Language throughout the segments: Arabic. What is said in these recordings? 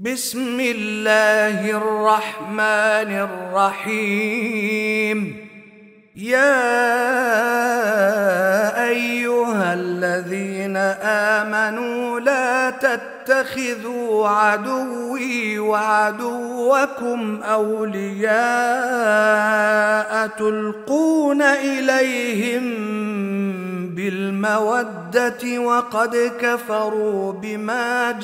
بسم الله الرحمن الرحيم. يا أيها الذين آمنوا لا تتخذوا عدوي وعدوكم أولياء تلقون إليهم بالمودة وقد كفروا بما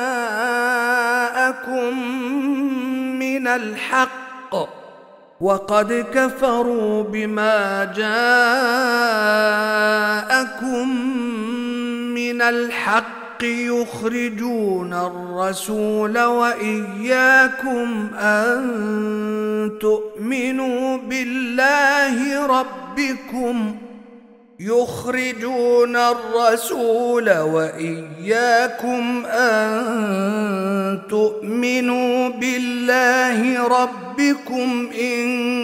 جاءكم من الحق يخرجون الرسول وإياكم أن تؤمنوا بالله ربكم إن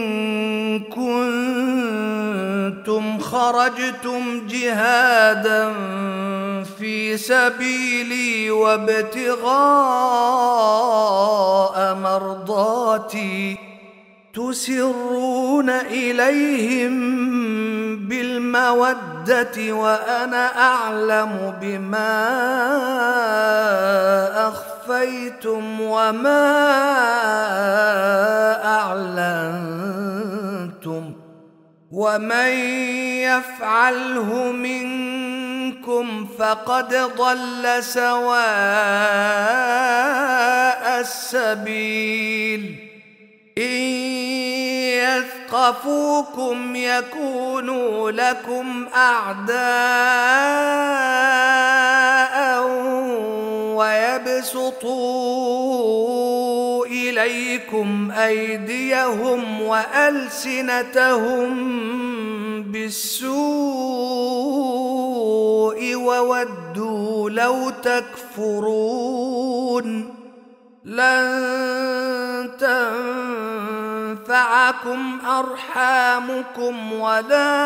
كنتم خرجتم جهادا في سبيلي وابتغاء مرضاتي تسرون إليهم بالمودة وأنا أعلم بما أخفيتم وما أعلنتم ومن يفعله منكم فقد ضل سواء السبيل. إن يثقفوكم يكونوا لكم أعداء ويبسطوا إليكم أيديهم وألسنتهم بالسوء وودوا لو تكفرون. لن تنفعكم أرحامكم ولا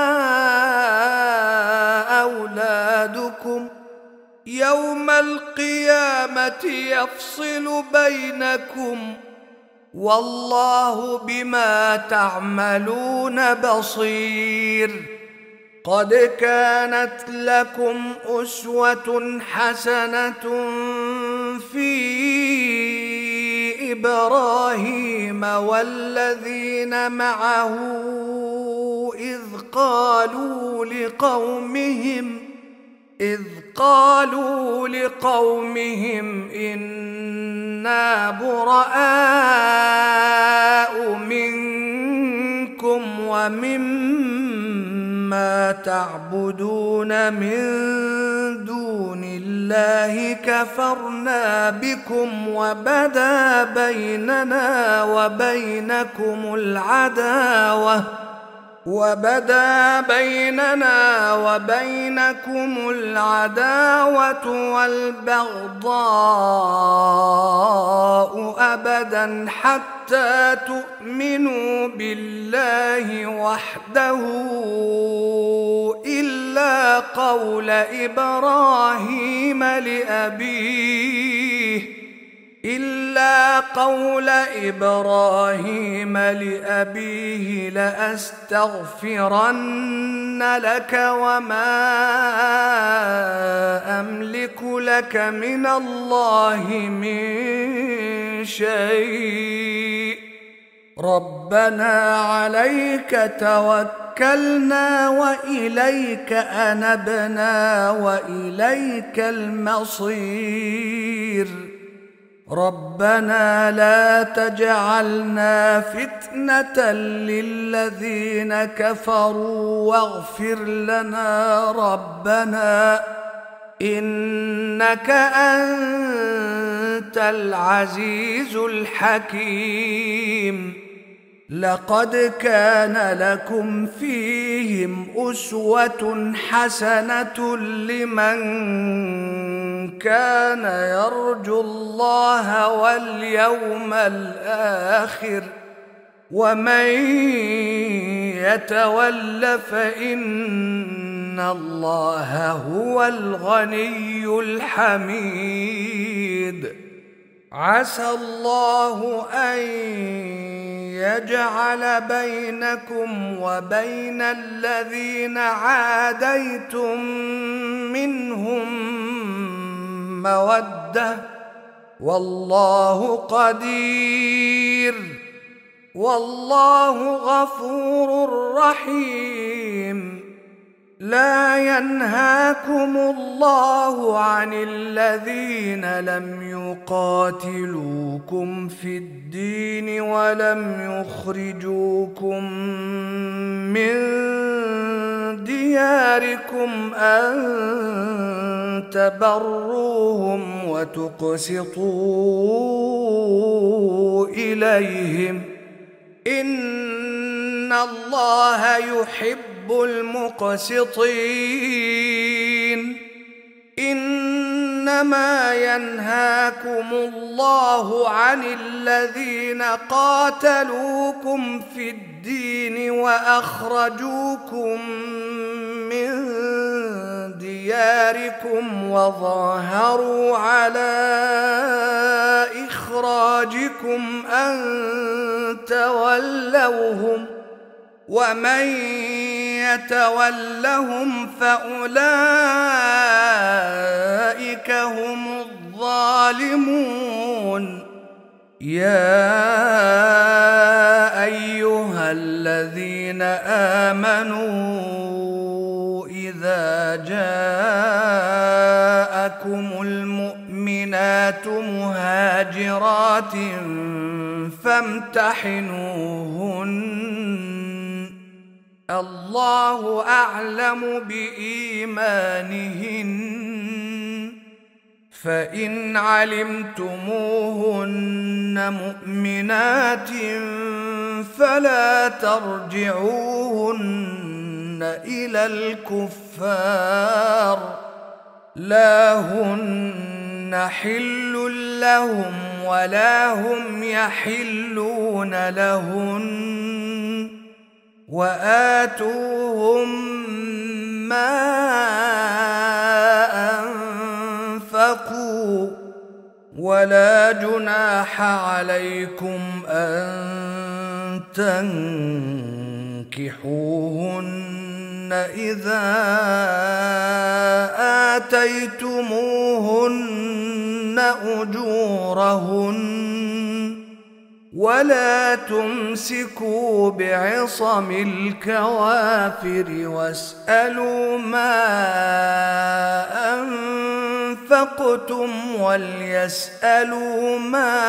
أولادكم يوم القيامة يفصل بينكم والله بما تعملون بصير. قد كانت لكم أسوة حسنة في إبراهيم والذين معه إذ قالوا لقومهم إنا براء منكم ومما تعبدون من دون الله كفرنا بكم وبدا بيننا وبينكم العداوة والبغضاء أبدا حتى تؤمنوا بالله وحده إلا قول إبراهيم لأبيه لأستغفرن لك وما أملك لك من الله من شيء ربنا عليك توكلنا وإليك أنبنا وإليك المصير. ربنا لا تجعلنا فتنة للذين كفروا واغفر لنا ربنا إنك أنت العزيز الحكيم. لقد كان لكم فيهم أسوة حسنة لمن كان يرجو الله واليوم الآخر ومن يتول فإن الله هو الغني الحميد. عسى الله أن يجعل بينكم وبين الذين عاديتم منهم مودة، والله قدير، والله غفور رحيم. لا ينهاكم الله عن الذين لم يقاتلوكم في الدين ولم يخرجوكم من دياركم أن تبروهم وتقسطوا إليهم، إن الله يحب المقسطين. إنما ينهاكم الله عن الذين قاتلوكم في الدين وأخرجوكم من دياركم وظاهروا على إخراجكم أن تولوهم، ومن يتولهم فأولئك هم الظالمون. يا أيها الذين آمنوا إذا جاءكم المؤمنات مهاجرات فامتحنوهن، الله أعلم بإيمانهن، فإن علمتموهن مؤمنات فلا ترجعوهن إلى الكفار، لا هن حل لهم ولا هم يحلون لهن، وآتوهم ما أنفقوا، ولا جناح عليكم أن تنكحوهن إذا آتيتموهن أجورهن، ولا تمسكوا بعصم الكوافر واسألوا ما أنفقتم وليسألوا ما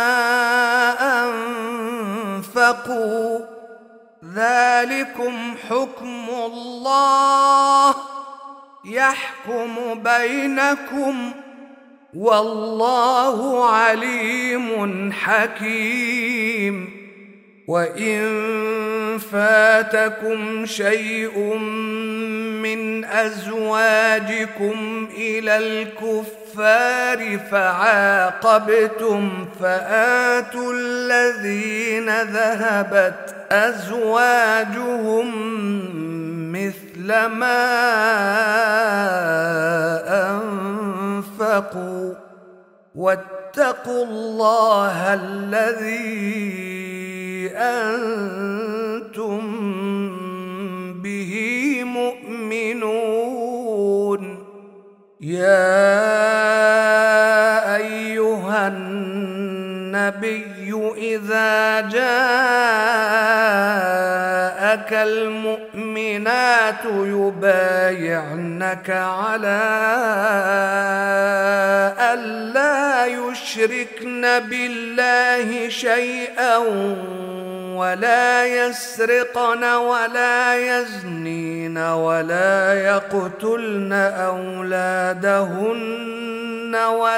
أنفقوا، ذلكم حكم الله يحكم بينكم، والله عليم حكيم. وإن فاتكم شيء من أزواجكم إلى الكفار فعاقبتم فآتوا الذين ذهبت أزواجهم مثل ما أنفقوا، واتقوا الله الذي أنتم به مؤمنون. يا أيها النبي إذا جاءك المؤمنات يبايعنك على ألا يشركن بالله شيئا ولا يسرقن ولا يزنين ولا يقتلن أولادهن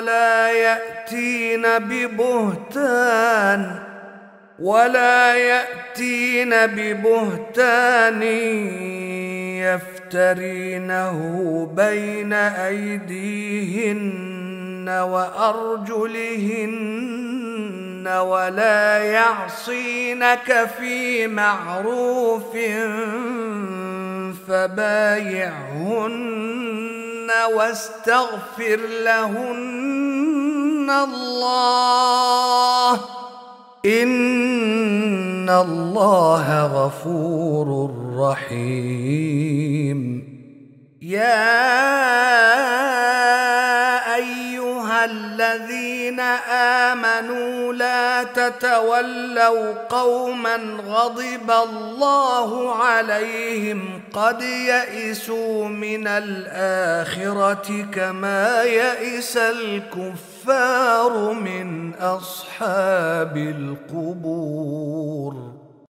ولا يأتين ببهتان يفترينه بين أيديهن وأرجلهن ولا يعصينك في معروف فبايعهن واستغفر لهن إن الله غفور رحيم. يا أيها الذين آمنوا لا تتولوا قوما غضب الله عليهم قد يئسوا من الآخرة كما يئس الكفار من أصحاب القبور.